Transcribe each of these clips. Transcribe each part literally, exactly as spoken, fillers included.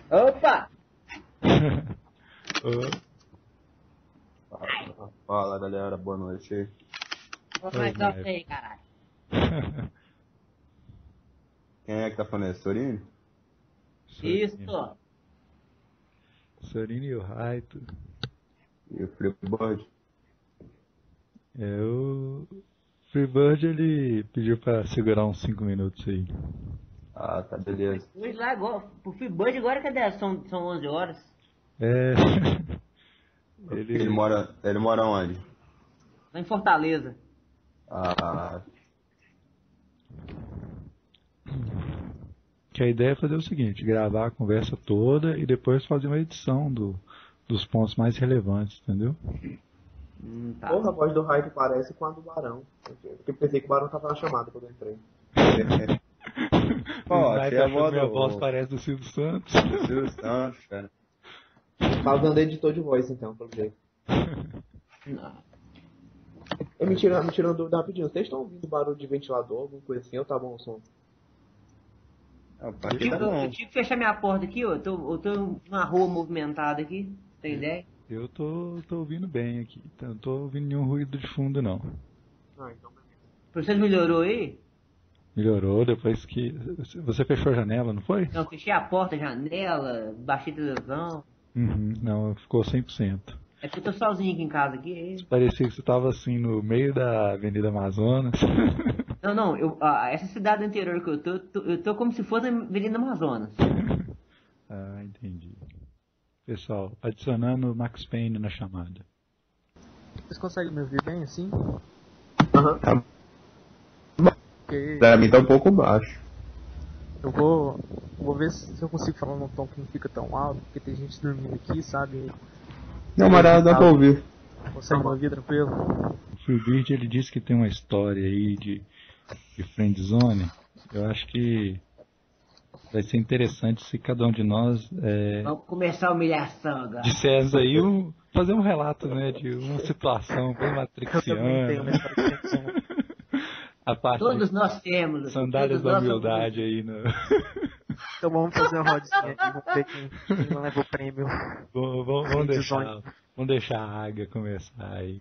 Opa! Fala, fala, galera, boa noite aí. Vou mais alto aí, caralho. Quem é que tá falando? É Sorini? Isso. Sorini e o Raito. E o Freebird? É, o Freebird ele pediu pra segurar uns cinco minutos aí. Ah, tá, beleza. Hoje lá agora, pro Freebird agora cadê? São, são onze horas. É. Ele... ele... ele mora. Ele mora onde? Lá em Fortaleza. Ah. Que a ideia é fazer o seguinte, gravar a conversa toda e depois fazer uma edição do, dos pontos mais relevantes, entendeu? Hum, tá. Porra, a voz do Raito parece com a do Barão. Porque pensei que o Barão tava na chamada quando eu entrei. Ó, Vai aqui é a achando voz minha do... voz parece do Silvio Santos. Silvio Santos, cara. Tá usando editor de voz então, pelo jeito. Não. Eu me tirando, me tirando dúvida rapidinho. Vocês estão ouvindo barulho de ventilador, alguma coisa assim, ou tá bom o som? Ah, Eu pra que tive, tá bom? eu tive que fechar minha porta aqui, ó. Eu tô, eu tô numa rua movimentada aqui. Tem ideia? Eu tô, tô ouvindo bem aqui, então não tô ouvindo nenhum ruído de fundo não. Ah, então beleza. Pra vocês melhorou aí? Melhorou depois que... Você fechou a janela, não foi? Não, fechei a porta, a janela, baixei a televisão. Uhum, não, ficou cem por cento. É porque eu tô sozinho aqui em casa aqui. Parecia que você tava assim no meio da Avenida Amazonas. Não, não, eu, ah, essa cidade interior que eu tô, eu tô, eu tô como se fosse a Avenida Amazonas. Ah, entendi. Pessoal, adicionando o Max Payne na chamada. Vocês conseguem me ouvir bem assim? Aham. Tá. Porque Pra mim tá um pouco baixo. eu vou, vou ver se eu consigo falar num tom que não fica tão alto, porque tem gente dormindo aqui, sabe? Não, mas dá, dá pra ouvir. Consegue me ouvir tranquilo? O Freebird, ele disse que tem uma história aí de, de friendzone. Eu acho que vai ser interessante se cada um de nós é, Vamos começar a humilhação agora. dissesse aí, um, fazer um relato, né, de uma situação bem Eu também tenho uma matrixiana. história de tensão. A parte Todos de nós temos. sandálias todos da nós humildade aí. No... Então vamos fazer uma rodinha aqui, vamos ver quem, quem leva o prêmio. Vamos, vamos, vamos deixar, Friendzone. vamos deixar a Águia começar aí.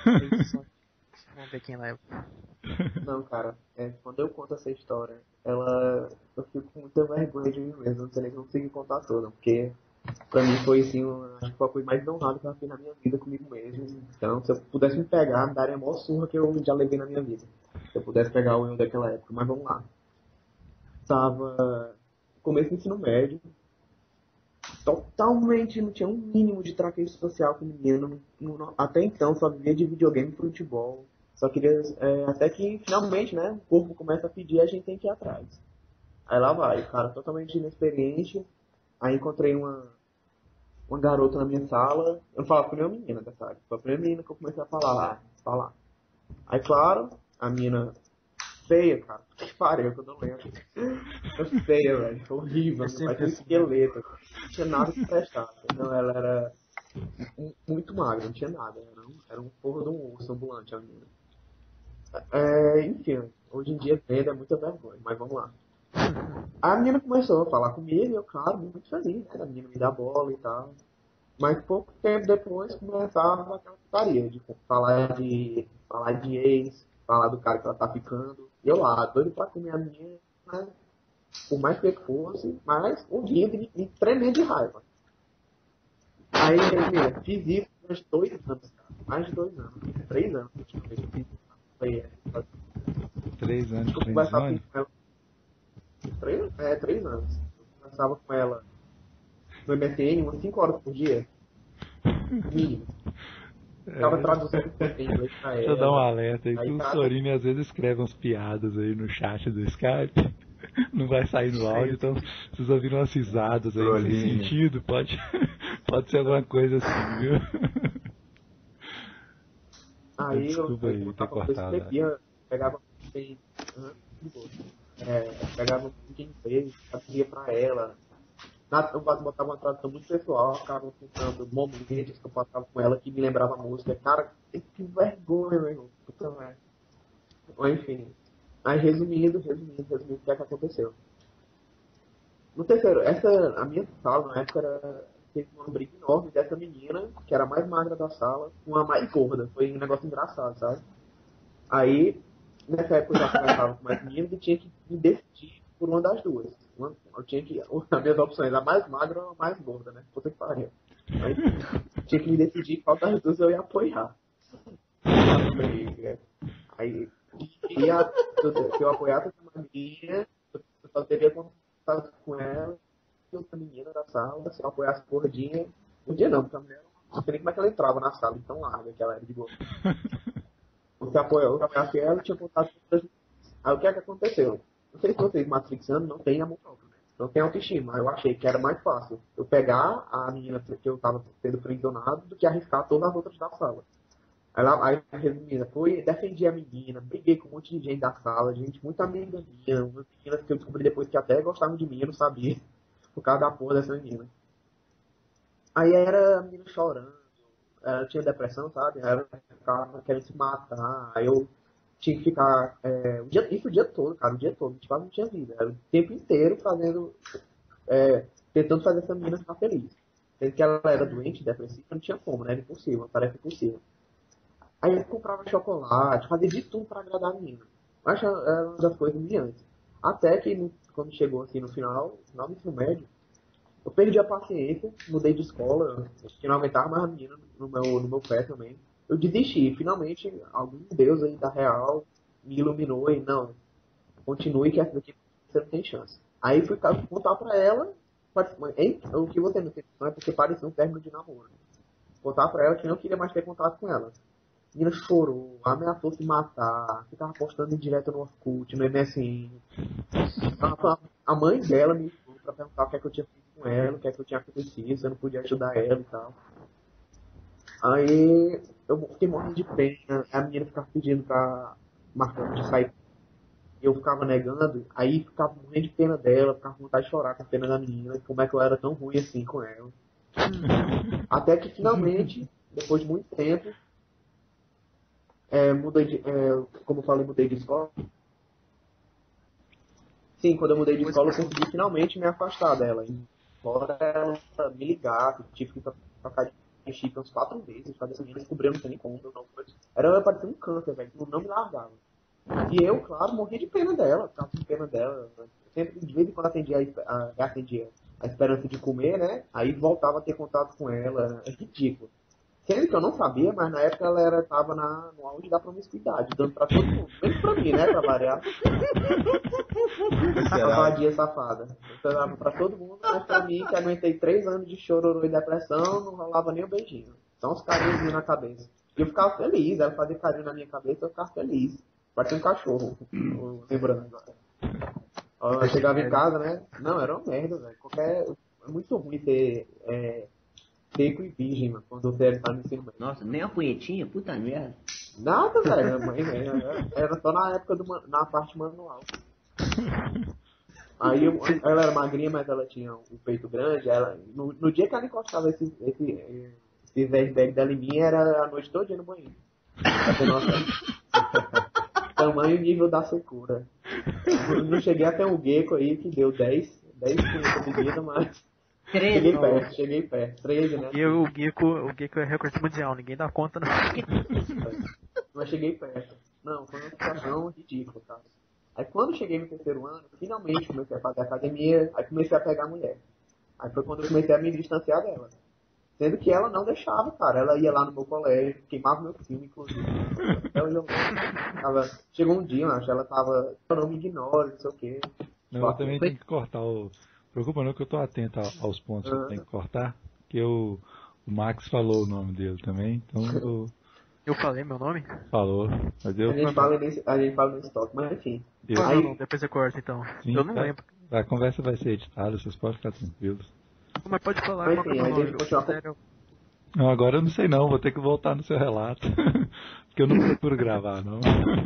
Vamos ver quem leva. Não, cara, é, quando eu conto essa história, ela. Eu fico com muita vergonha de mim mesmo, não sei nem se eu consegui contar toda, porque pra mim foi assim, uma, acho que foi a coisa mais honrada que eu fiz na minha vida comigo mesmo. Então, se eu pudesse me pegar, me daria a maior surra que eu já levei na minha vida. Se eu pudesse pegar o eu daquela época, mas vamos lá. Tava no começo do ensino médio, totalmente, não tinha um mínimo de traquejo social com menino. Não- não- até então só vivia de videogame e futebol. Só queria, é, até que finalmente, né, o corpo começa a pedir, a gente tem que ir atrás. Aí lá vai, o cara totalmente inexperiente. Aí encontrei uma, uma garota na minha sala. Eu não falava com nenhuma menina dessa área. Foi a primeira menina que eu comecei a falar, falar. Aí, claro, a menina feia, cara. Que pariu, quando eu lembro. Foi feia, velho. Foi horrível. É sempre Parecia um assim, esqueleto. Não tinha nada que prestasse. Não, ela era mu- muito magra, não tinha nada. Era um, era um porra de um urso ambulante, a menina. É, enfim, hoje em dia vendo é muita vergonha, mas vamos lá. A menina começou a falar comigo e eu, claro, muito feliz, né? A menina me dá bola e tal. Mas pouco tempo depois começava aquela putaria de falar de falar de ex, falar do cara que ela tá ficando. E eu lá, doido pra comer a menina, né? Por mais que fosse, mas ouvindo e, e tremendo de raiva. Aí, menina, fiz isso durante dois anos, cara. Mais de dois anos. Três anos que eu fiz isso. Foi, é, Três anos de eu conversava friendzone? com ela. Três, é, três anos. Eu conversava com ela no M S N umas cinco horas por dia. Mínimo. Ficava traduzindo em inglês pra ela. Deixa eu dar um alerta aí, Aí que o cada- Sorini às vezes escreve umas piadas aí no chat do Skype. Não vai sair no áudio, então se vocês ouviram umas risadas aí sem Sorini. sentido, pode, pode ser alguma coisa assim, viu? Aí eu, Desculpa eu aí ter botava, eu cortado. escrevia, pegava e, aham, de boa. É, pegava um gameplay, traduzia pra ela. Na, eu botava uma tradução muito pessoal, ficava contando momentos que eu passava com ela que me lembrava a música. Cara, que vergonha, meu irmão. Puta merda. Mas, enfim. Mas resumindo, resumindo, resumindo, o que é que aconteceu? No terceiro, essa, a minha sala na época era, teve uma briga enorme dessa menina, que era a mais magra da sala, com a mais gorda. Foi um negócio engraçado, sabe? Aí, nessa época eu já conversava com mais meninas e tinha que me decidir por uma das duas. Uma, eu tinha que, as minhas opções, a mais magra ou a mais gorda, né? Puta que pariu. Aí, tinha que me decidir qual das duas eu ia apoiar. Aí, e a, se eu apoiasse uma menina, eu só teria contato com ela e outra menina da sala. Se eu apoiasse a gordinha, podia não, porque a mulher não sei nem como é que ela entrava na sala, tão larga que ela era de boa. Se eu apoiasse ela, eu tinha contato com outras meninas. Aí o que é que aconteceu? Não sei se vocês matrixando não tem amor próprio, né? Não tem autoestima. Eu achei que era mais fácil eu pegar a menina que eu estava sendo frendonado do que arriscar todas as outras da sala. Aí, lá, aí resumindo, foi, defendi a menina, briguei com um monte de gente da sala, gente muito amiga minha, umas meninas que eu descobri depois que até gostavam de mim, eu não sabia, por causa da porra dessa menina. Aí era a menina chorando, ela tinha depressão, sabe? Ela ficava querendo se matar, aí eu tinha que ficar, é, o dia, isso o dia todo, cara, o dia todo, a gente quase não tinha vida, era o tempo inteiro fazendo, é, tentando fazer essa menina ficar feliz. Sendo que ela era doente, depressiva, não tinha como, né? Era impossível, uma tarefa impossível. Aí eu comprava chocolate, fazia de tudo pra agradar a menina. Mas era uma das coisas brilhantes. Até que, quando chegou assim no final, no final do ensino médio, eu perdi a paciência, mudei de escola, que não aguentava mais a menina no meu, no meu pé também. Eu desisti. Finalmente, algum Deus aí da real me iluminou e não, continue que essa daqui você não tem chance. Aí fui contar pra ela, hein, o que você não tem, não é porque parecia um término de namoro. Contar pra ela que não queria mais ter contato com ela. A menina chorou, ameaçou se matar, ficava postando em direto no Orkut, no M S N. A mãe dela me ligou pra perguntar o que é que eu tinha feito com ela, o que é que eu tinha acontecido, se eu não podia ajudar ela e tal. Aí eu fiquei morrendo de pena, a menina ficava pedindo pra marcar de sair. Eu ficava negando, aí ficava morrendo de pena dela, ficava com vontade de chorar com a pena da menina, como é que eu era tão ruim assim com ela. Até que finalmente, depois de muito tempo, É, mudei de, é, como eu falei, mudei de escola. Sim, quando eu mudei de escola, eu consegui finalmente me afastar dela. Embora ela me ligasse, tive que trocar de chip uns quatro vezes, fazer essa menina descobrir, eu não sei nem como. Não, era parecendo um câncer, velho, não me largava. E eu, claro, morri de pena dela, ficava com pena dela. Sempre, de vez em quando, atendia a, a, atendia a esperança de comer, né? Aí voltava a ter contato com ela, é ridículo. Sendo que eu não sabia, mas na época ela era, tava na, no auge da promiscuidade, dando pra todo mundo. Menos pra mim, né, pra variar. Safadinha safada. Eu dava pra todo mundo, mas pra mim, que aguentei três anos de chororô e depressão, não rolava nem um beijinho. Só uns carinhos na cabeça. E eu ficava feliz, ela fazia carinho na minha cabeça, eu ficava feliz. Parecia um cachorro, lembrando agora. Eu chegava em casa, né? Não, era uma merda, velho. Qualquer... É muito ruim ter... É... seco e virgem, mano, quando você tá no ensino médio. Nossa, nem uma punhetinha? Puta merda. Nada, velho. Mãe, era, era só na época do, na parte manual. Aí eu, ela era magrinha, mas ela tinha o peito grande. Ela, no, no dia que ela encostava esse, esse, esse airbag dela em mim, era a noite toda no banheiro. Pra ter noção. Tamanho e nível da secura. Eu não cheguei até um gecko aí que deu dez, dez punhetas de vida, mas... treze. Cheguei perto, cheguei perto. treze, né? E o Gecko, o Gecko é recorde mundial, ninguém dá conta não. Mas cheguei perto. Não, foi uma situação ridícula, cara. Aí quando cheguei no terceiro ano, finalmente comecei a fazer academia, aí comecei a pegar a mulher. Aí foi quando eu comecei a me distanciar dela. Sendo que ela não deixava, cara. Ela ia lá no meu colégio, queimava meu filme, inclusive. Ela já tava... Chegou um dia, eu acho, ela tava... Não me ignora, não sei o quê. Não, eu também tenho que cortar o... Preocupa não que eu tô atento aos pontos que eu tenho que cortar, porque o, o Max falou o nome dele também, então eu... Eu falei meu nome? Falou, mas eu... A gente fala nesse, a gente fala no estoque, mas enfim. Eu... Não, não, depois eu corto então. Sim, eu não tá, lembro. a conversa vai ser editada, vocês podem ficar tranquilos. Mas pode falar, Mas, qual que é enfim, o a nome? gente continua com... Sério? Não, agora eu não sei não, vou ter que voltar no seu relato, porque eu não procuro gravar não.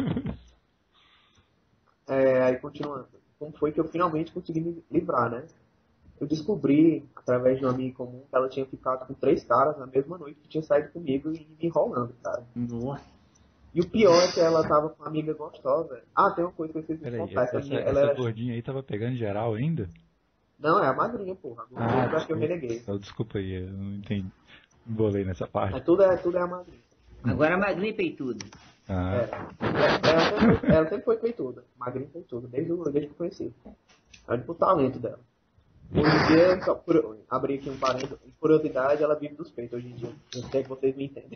É, aí continuando. Como foi que eu finalmente consegui me livrar, né? Eu descobri, através de um amigo comum, que ela tinha ficado com três caras na mesma noite que tinha saído comigo e me enrolando, cara. Nossa. E o pior é que ela tava com uma amiga gostosa. Ah, tem uma coisa que eu esqueci de Peraí, contar. Essa, essa, minha, essa ela era... gordinha aí tava pegando geral ainda? Não, é a madrinha, porra. Ah, Eu acho que eu reneguei. desculpa, desculpa aí, eu não entendi. Embolei nessa parte. Mas tudo é, tudo é a madrinha. Agora magrinha e peituda. Ah, É. Ela sempre, ela sempre foi peituda. Magrinha e peituda, desde, o- desde que eu conheci. É tipo o talento dela. Hoje em dia, só por, abrir aqui um parênteses, curiosidade, ela vive dos peitos hoje em dia. Eu sei que vocês me entendem.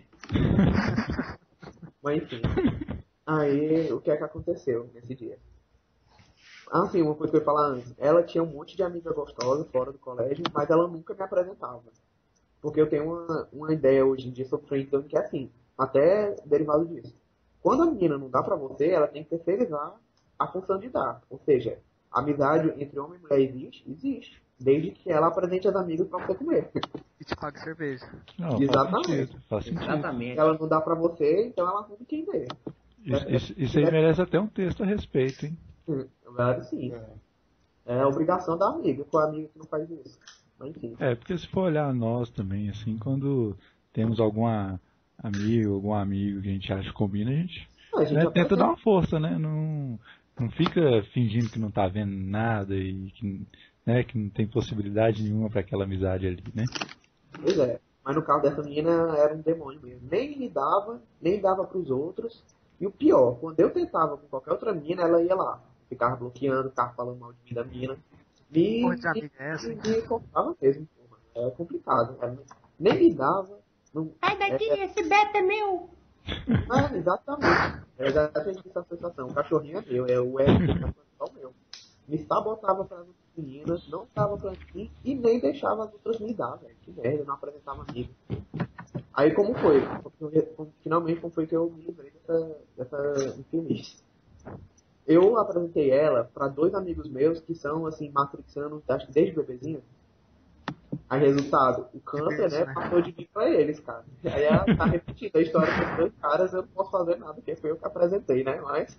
Mas enfim. Aí, o que é que aconteceu nesse dia? Ah, sim, uma coisa que eu ia falar antes. Ela tinha um monte de amiga gostosa fora do colégio, mas ela nunca me apresentava. Porque eu tenho uma, uma ideia hoje em dia sobre friendzone que é assim, até derivado disso. Quando a menina não dá pra você, ela tem que terceirizar a função de dar. Ou seja, a amizade entre homem e mulher existe? Existe. Desde que ela apresente as amigas pra você comer. E te pague cerveja. não, Exatamente. faz sentido, faz sentido. Se Exatamente. ela não dá pra você, então ela arruma quem dê. Isso, isso, isso aí merece até um texto a respeito, hein? Hum, Claro, sim. É a obrigação da amiga, com a amiga que não faz isso. Mas enfim. É, porque se for olhar nós também, assim, quando temos alguma amigo, algum amigo que a gente acha que combina, a gente, A gente né, já tenta faz dar uma força, né? Não, não fica fingindo que não tá vendo nada e que, né, que não tem possibilidade nenhuma para aquela amizade ali, né? Pois é. Mas no caso dessa menina era um demônio mesmo. Nem me dava, nem dava pros outros. E o pior, quando eu tentava com qualquer outra menina, ela ia lá. Ficava bloqueando, ficava falando mal de mim da menina. Me, Porra de me, amiga é essa, hein? me cortava mesmo, porra. É complicado. Ela nem me dava. Não, Sai daqui, é, esse Beto é meu! é, exatamente. É exatamente essa sensação. O cachorrinho é meu, é o Eric, é só meu. Me sabotava para as outras meninas, não dava pra mim e nem deixava as outras me dar, velho. Que merda, não apresentava amigo. Aí como foi? Como- Finalmente como foi que eu me livrei dessa, dessa infeliz? Eu apresentei ela para dois amigos meus que são assim, matrixianos, acho que desde bebezinho. Aí resultado, o câncer, Bebezinho, né, né? passou de mim pra eles, cara. Aí ela tá repetindo a história com os dois caras, eu não posso fazer nada, porque foi eu que apresentei, né? Mas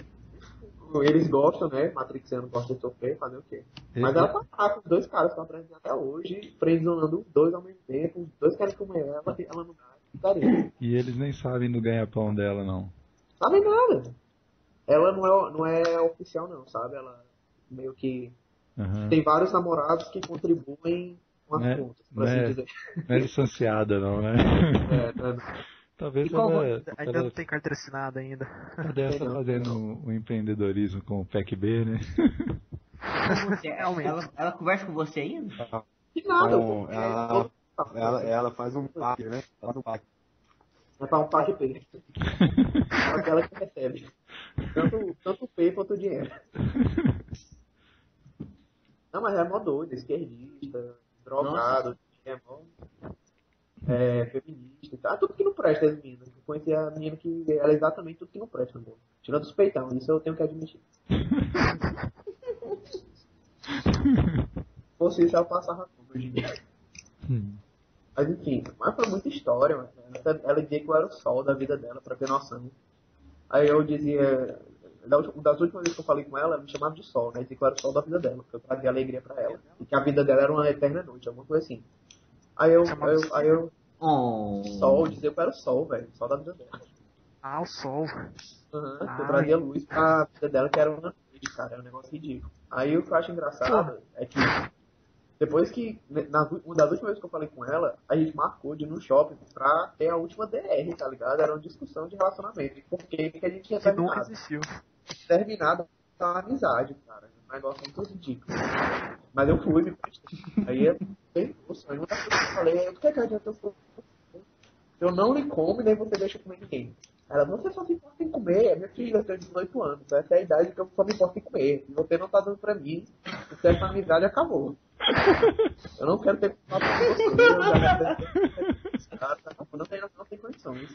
eles gostam, né? Matrixiano gosta de sofrer, fazer o quê? Mas ela tá lá com os dois caras que eu apresentei até hoje, friendzonando os dois ao mesmo tempo, os dois querem comer ela e ela não dá. Daria. E eles nem sabem do ganha-pão dela, não. Sabe nada. Ela não é, não é oficial não, sabe? Ela meio que Aham. tem vários namorados que contribuem com as Né? contas, por Né? assim dizer. Não é licenciada, não, né? É, né? Talvez E qual ela, Ainda ela, não tem carteira assinada ainda. ela deve estar Não, fazendo não. um empreendedorismo com o P E C B, né? Você- ela, ela conversa com você ainda? De nada. Bom, pô. ela, É, ela, ela faz um pack, né? Ela faz um pack. é pra um par de peixe. Aquela que recebe. Tanto, tanto peixe quanto dinheiro. Não, mas é mó doido, esquerdista, drogado, é mó é, feminista, tá? Tudo que não presta as meninas. Eu conheci a menina que era exatamente tudo que não presta no mundo. Tirando os peitão, isso eu tenho que admitir. Se fosse isso, ela passava tudo hoje em dia. Hum. Mas enfim, mas foi muita história, mano. Ela, ela dizia que eu era o sol da vida dela, pra ter noção. Aí eu dizia, da última- das últimas vezes que eu falei com ela, ela me chamava de sol, né? Dizia que eu era o sol da vida dela, porque eu trazia alegria pra ela. E que a vida dela era uma eterna noite, alguma coisa assim. Aí eu, aí eu, aí eu Oh. sol, dizia que eu era o sol, velho, o sol da vida dela. Ah, o sol. Uhum, que eu Ai. trazia luz pra vida dela, que era uma noite, cara, era um negócio ridículo. Aí o que eu acho engraçado é que depois que, na, uma das últimas vezes que eu falei com ela, a gente marcou de ir no shopping pra ter a última D R, tá ligado? Era uma discussão de relacionamento. Por que que a gente tinha Que nunca terminado? existiu. Terminado com a amizade, cara. Um negócio muito ridículo. Mas eu fui, me prestei. Aí é bem curso. Aí uma das coisas que eu falei é, o que é que adianta eu for? Eu não lhe como e nem você deixa comer ninguém. Ela, você só se importa em comer, minha filha, eu tenho dezoito anos, essa é a idade que eu só me importo em comer. E você não tá dando pra mim, porque essa amizade acabou. Eu não quero ter contato com você, eu já me cara, não tem, não tem condições.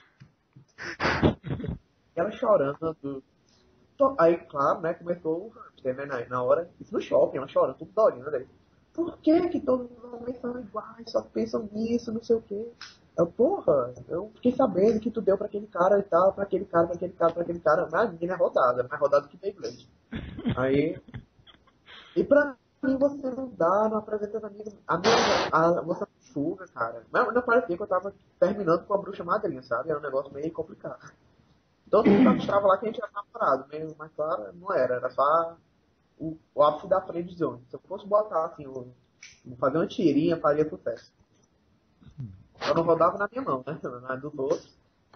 E ela chorando. Tô- Aí, claro, né, começou o hamster, né, na, na hora, isso no shopping, ela chorando, tudo dorinho, né? Por que que todos os homens são iguais, só pensam nisso, não sei o quê? Eu, porra, eu fiquei sabendo que tu deu pra aquele cara e tal, pra aquele cara, pra aquele cara, pra aquele cara. Mas a menina é rodada, mais rodada que Beyblade. Aí. E pra mim você não dá, não apresenta as amigas. A minha. A, você suga, cara. Mas não parecia que eu tava terminando com a bruxa madrinha, sabe? Era um negócio meio complicado. Todo mundo achava lá que a gente era namorado, meio, mas claro, não era, era só o, o ápice da friendzone. Se eu fosse botar assim, eu, fazer uma tirinha, faria sucesso. Eu não rodava na minha mão, né? Na dos outros.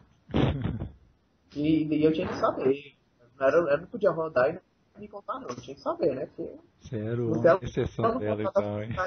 E, e eu tinha que saber. Não era, eu não podia rodar e não me contar, não. Eu tinha que saber, né? Porque, Sério, se ela- uma exceção dela então, hein?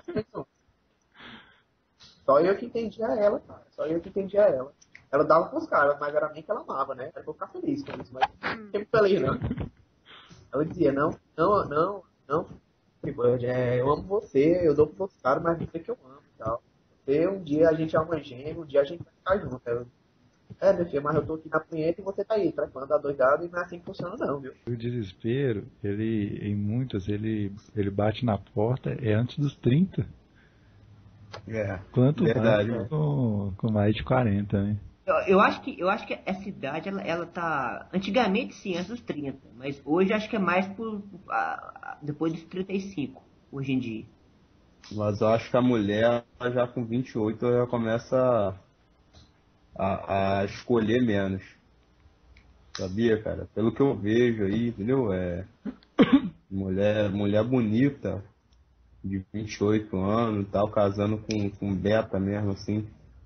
Só eu que entendia ela, cara. Só eu que entendia ela. Ela dava pros caras, mas era mim que ela amava, né? Era pra eu ficar feliz com isso, mas não fiquei muito feliz, não. Ela dizia, não, não, não, não, Freebird, é, eu amo você, eu dou pros caras, mas você que eu amo e tal. Você, um dia a gente é uma gêmea, um dia a gente vai ficar junto. Eu, é, meu filho, mas eu tô aqui na punheta e você tá aí, trepando adoidado, e não é assim que funciona não, viu? O desespero, ele, em muitas, ele, ele bate na porta, é antes dos trinta. É, Quanto verdade. mais com, com mais de quarenta, né? Eu, eu acho que, eu acho que essa idade, ela, ela tá... Antigamente, sim, antes dos trinta. Mas hoje, acho que é mais por, a- a- depois dos trinta e cinco, hoje em dia. Mas eu acho que a mulher, ela já com vinte e oito, ela já começa a, a, a escolher menos. Sabia, cara? Pelo que eu vejo aí, entendeu? É, mulher, mulher bonita, de vinte e oito anos e tal, casando com, com beta mesmo, assim.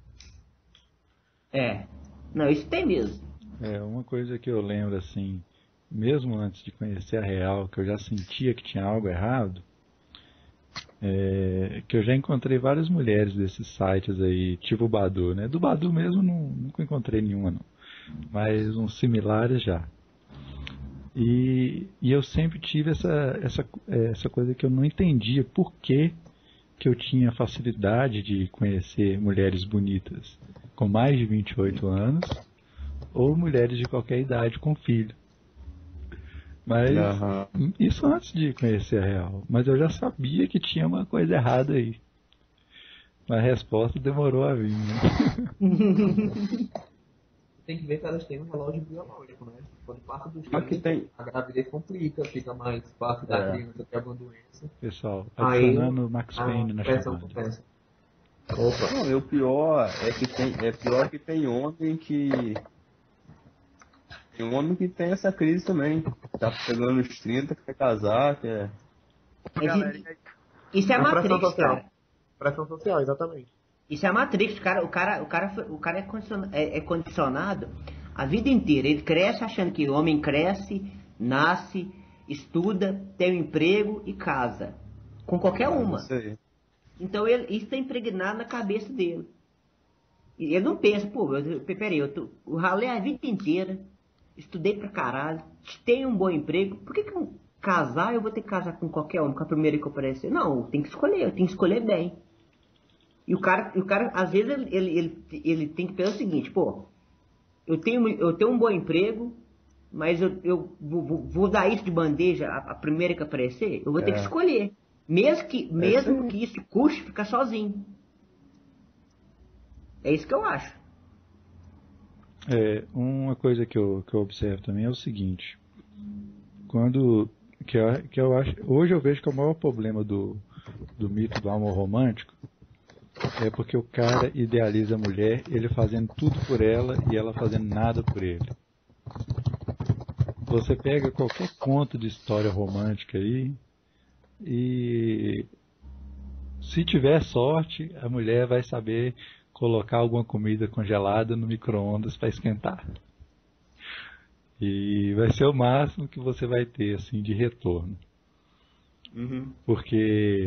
É. Não, isso tem mesmo. É, uma coisa que eu lembro, assim, mesmo antes de conhecer a Real, que eu já sentia que tinha algo errado, é que eu já encontrei várias mulheres desses sites aí, tipo o Badu, né? Do Badu mesmo não, nunca encontrei nenhuma, não. Mas uns similares já. E, e eu sempre tive essa, essa, essa coisa que eu não entendia por que, que eu tinha facilidade de conhecer mulheres bonitas com mais de vinte e oito anos ou mulheres de qualquer idade com filho. Mas Aham. isso antes de conhecer a Real. Mas eu já sabia que tinha uma coisa errada aí. Mas a resposta demorou a vir, né? Tem que ver que elas têm um relógio biológico, né? Quando passa dos Mas que trinta, tem. a gravidez complica, fica mais fácil da É. criança ter alguma doença. Pessoal, Aí, adicionando o Max ah, Payne na pressão chamada. compensa. Opa. Não, e o pior é que tem, é pior que tem homem que. Tem um homem que tem essa crise também. Tá pegando os trinta, quer casar, quer. É de- Isso é a É pressão Matrix, social. cara. Pressão social, exatamente. Isso é a Matrix. O cara, o cara, o cara, foi- o cara é, condiciona- é- é condicionado a vida inteira. Ele cresce achando que o homem cresce, nasce, estuda, tem um emprego e casa. Com qualquer uma. Isso aí. Então ele, isso está impregnado na cabeça dele. E ele não pensa, pô, eu, peraí, eu, tô, eu ralei a vida inteira, estudei pra caralho, tenho um bom emprego, por que que eu casar eu vou ter que casar com qualquer homem, com a primeira que aparecer? Não, eu tenho que escolher, eu tenho que escolher bem. E o cara, o cara às vezes, ele, ele, ele, ele tem que pensar o seguinte, pô, eu tenho, eu tenho um bom emprego, mas eu, eu vou, vou- vou dar isso de bandeja a, a primeira que aparecer, eu vou ter É. que escolher. Mesmo que, mesmo aí. que isso custe ficar sozinho. É isso que eu acho. É, uma coisa que eu, que eu observo também é o seguinte, quando que eu, que eu acho, hoje eu vejo que é o maior problema do, do mito do amor romântico é porque o cara idealiza a mulher, ele fazendo tudo por ela e ela fazendo nada por ele. Você pega qualquer conto de história romântica aí e se tiver sorte, a mulher vai saber colocar alguma comida congelada no micro-ondas para esquentar. E vai ser o máximo que você vai ter assim de retorno. Uhum. Porque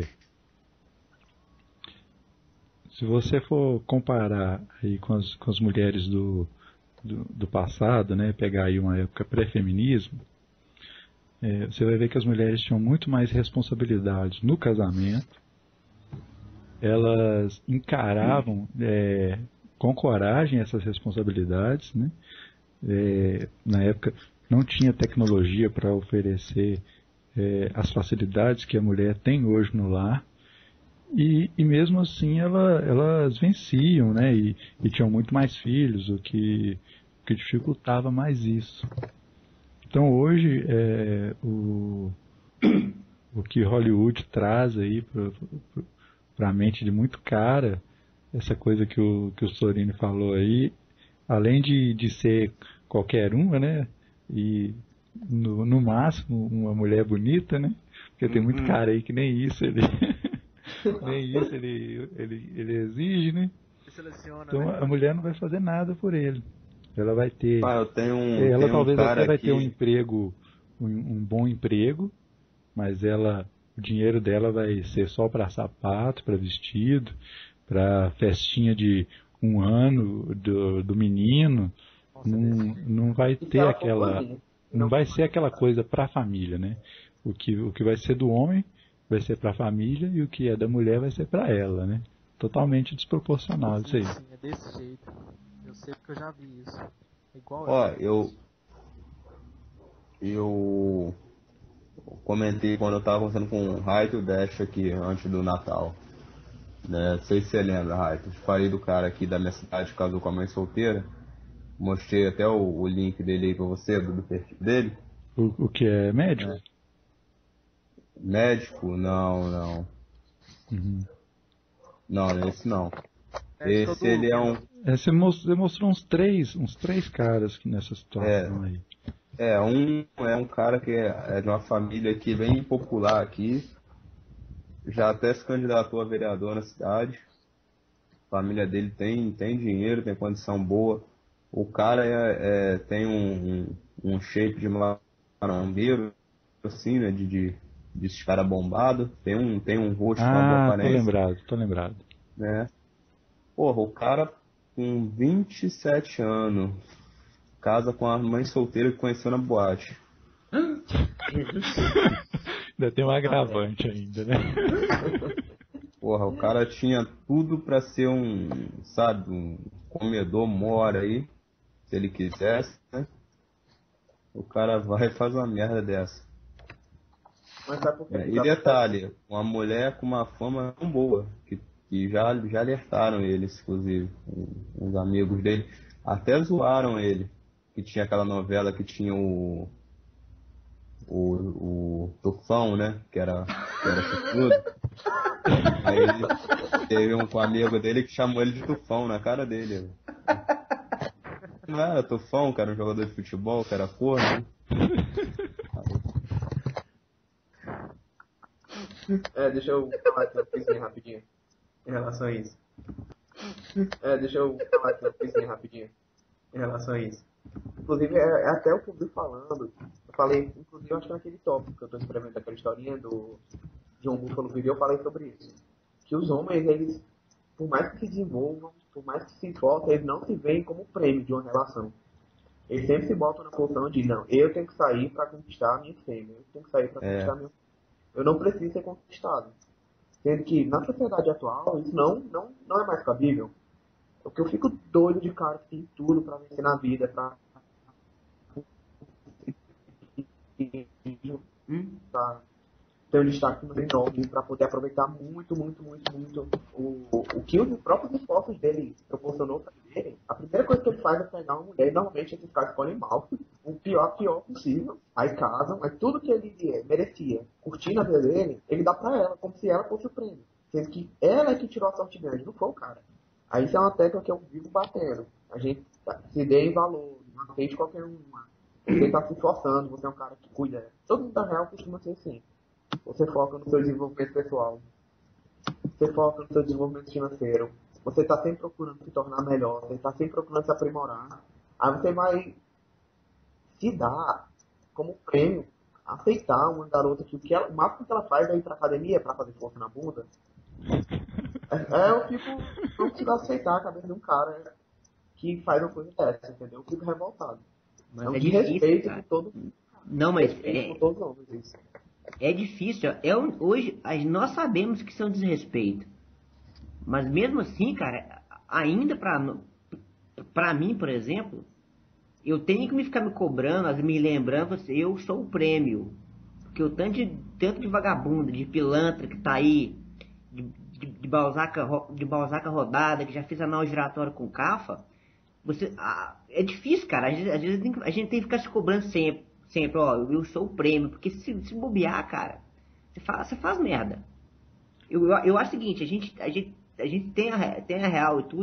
se você for comparar aí com as, com as mulheres do, do, do passado, né, pegar aí uma época pré-feminismo, é, você vai ver que as mulheres tinham muito mais responsabilidades no casamento, elas encaravam é, com coragem essas responsabilidades, né? É, na época não tinha tecnologia para oferecer é, as facilidades que a mulher tem hoje no lar, e, e mesmo assim ela, elas venciam, né? E, e tinham muito mais filhos, o que, o que dificultava mais isso. Então hoje é, o, o que Hollywood traz aí para a mente de muito cara, essa coisa que o, que o Sorini falou aí, além de, de ser qualquer uma, né? E no, no máximo uma mulher bonita, né? Porque tem muito Uhum. cara aí que nem isso ele, nem isso ele, ele, ele exige, né? Você seleciona, Então né? a mulher não vai fazer nada por ele. Ela vai ter, Pá, eu tenho um, ela tenho um talvez cara até vai ter um aqui. emprego, um, um bom emprego, mas ela, o dinheiro dela vai ser só para sapato, para vestido, para festinha de um ano do, do menino. Nossa, Não, desse- não vai E se ter ela for aquela, família? não vai ser aquela coisa para a família, né? O que, o que vai ser do homem vai ser para a família e o que é da mulher vai ser para ela, né? Totalmente desproporcional isso aí. Sim, é desse jeito. Eu sei porque eu já vi isso. É igual Ó, ela. eu. Eu comentei quando eu tava conversando com o Raito Dash aqui antes do Natal. Né? Não sei se você lembra, Raito. Falei do cara aqui da minha cidade que casou com a mãe solteira. Mostrei até o, o link dele aí pra você, do, do perfil dele. O, o que é médico? É. Médico? Não, não. Uhum. Não, não é esse não. É de Esse todo- ele é um. É, você mos- você mostrou uns três, uns três caras que nessa situação aí. É, um é um cara que é, é de uma família aqui bem popular aqui. Já até se candidatou a vereador na cidade. A família dele tem, tem dinheiro, tem condição boa. O cara é, é- tem um, um, um shape de marombeiro, assim, né? De, de, de cara bombado. Tem um, tem um rosto com uma boa Ah, tô aparência, lembrado, tô lembrado. né? Porra, o cara com vinte e sete anos, casa com a mãe solteira que conheceu na boate. Ainda tem um agravante ainda, né? Porra, o cara tinha tudo pra ser um, sabe, um comedor mora aí, se ele quisesse, né? O cara vai e faz uma merda dessa. Mas sabe por quê? É, e detalhe, uma mulher com uma fama tão boa, que, que já, já alertaram eles, inclusive, uns amigos dele, até zoaram ele, que tinha aquela novela que tinha o o, o Tufão, né, que era, que era chifrudo. Aí ele teve um amigo dele que chamou ele de Tufão na cara dele. Não era Tufão, que era um jogador de futebol, que era corno. É, deixa eu falar aqui uma coisinha rapidinho em relação a isso. É, deixa eu falar aqui uma coisinha rapidinho em relação a isso. Inclusive, é, é até o que eu vi falando. Eu falei, inclusive, eu acho que naquele tópico que eu tô escrevendo daquela historinha do João Búfalo Viveu, eu falei sobre isso. Que os homens, eles, por mais que se desenvolvam, por mais que se esforcem, eles não se veem como prêmio de uma relação. Eles sempre se botam na posição de, não, eu tenho que sair para conquistar a minha fêmea, eu tenho que sair para É. conquistar a minha. Eu não preciso ser conquistado. Sendo que, na sociedade atual, isso não, não, não é mais cabível. Porque eu fico doido de cara que tem tudo para vencer na vida, para Hum? pra ter um destaque enorme, para poder aproveitar muito, muito, muito, muito o, o que os próprios esforços dele proporcionou para ele. A primeira coisa que ele faz é pegar uma mulher, e normalmente esses caras escolhem mal, o pior, pior possível. Aí casam, mas tudo que ele merecia, curtindo a vida dele, ele dá para ela, como se ela fosse o prêmio. Sendo que ela é que tirou a sorte grande, não foi o cara. Aí isso é uma tecla que eu vivo batendo. A gente se dê em valor, não aceite qualquer uma. Você está se esforçando, você é um cara que cuida. Todo mundo da real costuma ser assim. Você foca no seu desenvolvimento pessoal. Você foca no seu desenvolvimento financeiro. Você está sempre procurando se tornar melhor. Você está sempre procurando se aprimorar. Aí você vai se dar como prêmio, aceitar uma garota que o, que ela, o máximo que ela faz é ir pra academia para fazer força na bunda. É, eu fico, não consigo aceitar a cabeça de um cara que faz uma coisa dessa, entendeu? Eu fico revoltado. Mas é um é desrespeito difícil, cara. com todo mundo. Não, mas Respeito é, com todos os homens, isso. é difícil. É um, hoje, as- nós sabemos que são desrespeito. Mas mesmo assim, cara, ainda pra, no- pra mim, por exemplo, eu tenho que me ficar me cobrando, as- me lembrando, assim, eu sou o prêmio. Porque o tanto de, tanto de vagabundo, de pilantra que tá aí, de, de, de, balzaca, ro- de balzaca rodada, que já fez anal giratório com cafa, você, ah, é difícil, cara. Às vezes, às vezes tem que- a gente tem que ficar se cobrando sempre, sempre, ó, eu sou o prêmio. Porque se, se bobear, cara, você faz, você faz merda. Eu, eu, eu acho o seguinte, a gente, a gente, a gente tem, a, re- tem a real e tudo,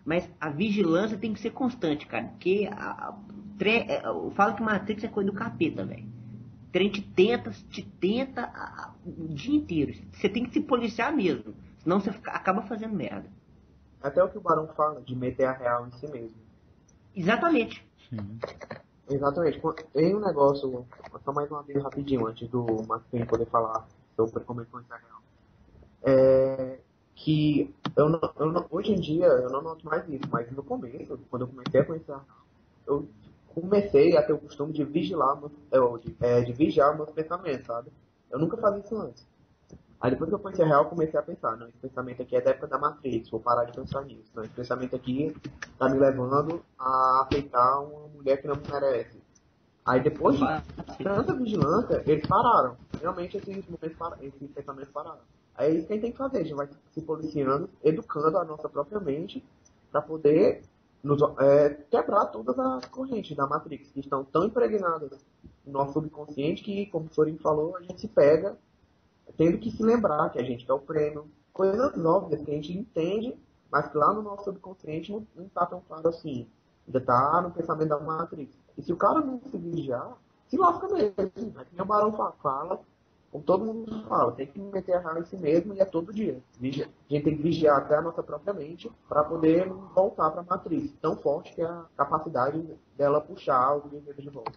Mas a vigilância tem que ser constante, cara. Porque a, a, tre, eu falo que Matrix é coisa do capeta, velho. O trem te tenta, te tenta a, a, o dia inteiro. Você tem que se policiar mesmo. Senão você fica, acaba fazendo merda. Até o que o Barão fala, de meter a real em si mesmo. Exatamente. Sim. Exatamente. Tem um negócio, só mais uma vez rapidinho, antes do Marquinhos poder falar sobre como influenciar a real. É, que eu não, eu não, hoje em dia eu não noto mais isso, mas no começo, quando eu comecei a conhecer a real, eu comecei a ter o costume de vigiar, de, é, de vigiar meus pensamentos, sabe? Eu nunca fazia isso antes. Aí depois que eu conheci a real, eu comecei a pensar, não, esse pensamento aqui é da época da Matrix, vou parar de pensar nisso. Não, esse pensamento aqui tá me levando a aceitar uma mulher que não me merece. Aí depois de tanta vigilância, eles pararam. Realmente esses, momentos para, esses pensamentos pararam. Aí é isso que a gente tem que fazer, a gente vai se policiando, educando a nossa própria mente, para poder nos, é, quebrar todas as correntes da Matrix, que estão tão impregnadas no nosso subconsciente que, como o Sorin falou, a gente se pega tendo que se lembrar que a gente quer o prêmio. Coisas óbvias que a gente entende, mas que lá no nosso subconsciente não, não tá tão claro assim. Ainda tá no pensamento da Matrix. E se o cara não se vigiar, se lasca mesmo. É que o Barão fala, como todo mundo fala, tem que meter a raiva em si mesmo e é todo dia. A gente tem que vigiar até a nossa própria mente para poder voltar para a Matrix. Tão forte que é a capacidade dela puxar o dinheiro de volta.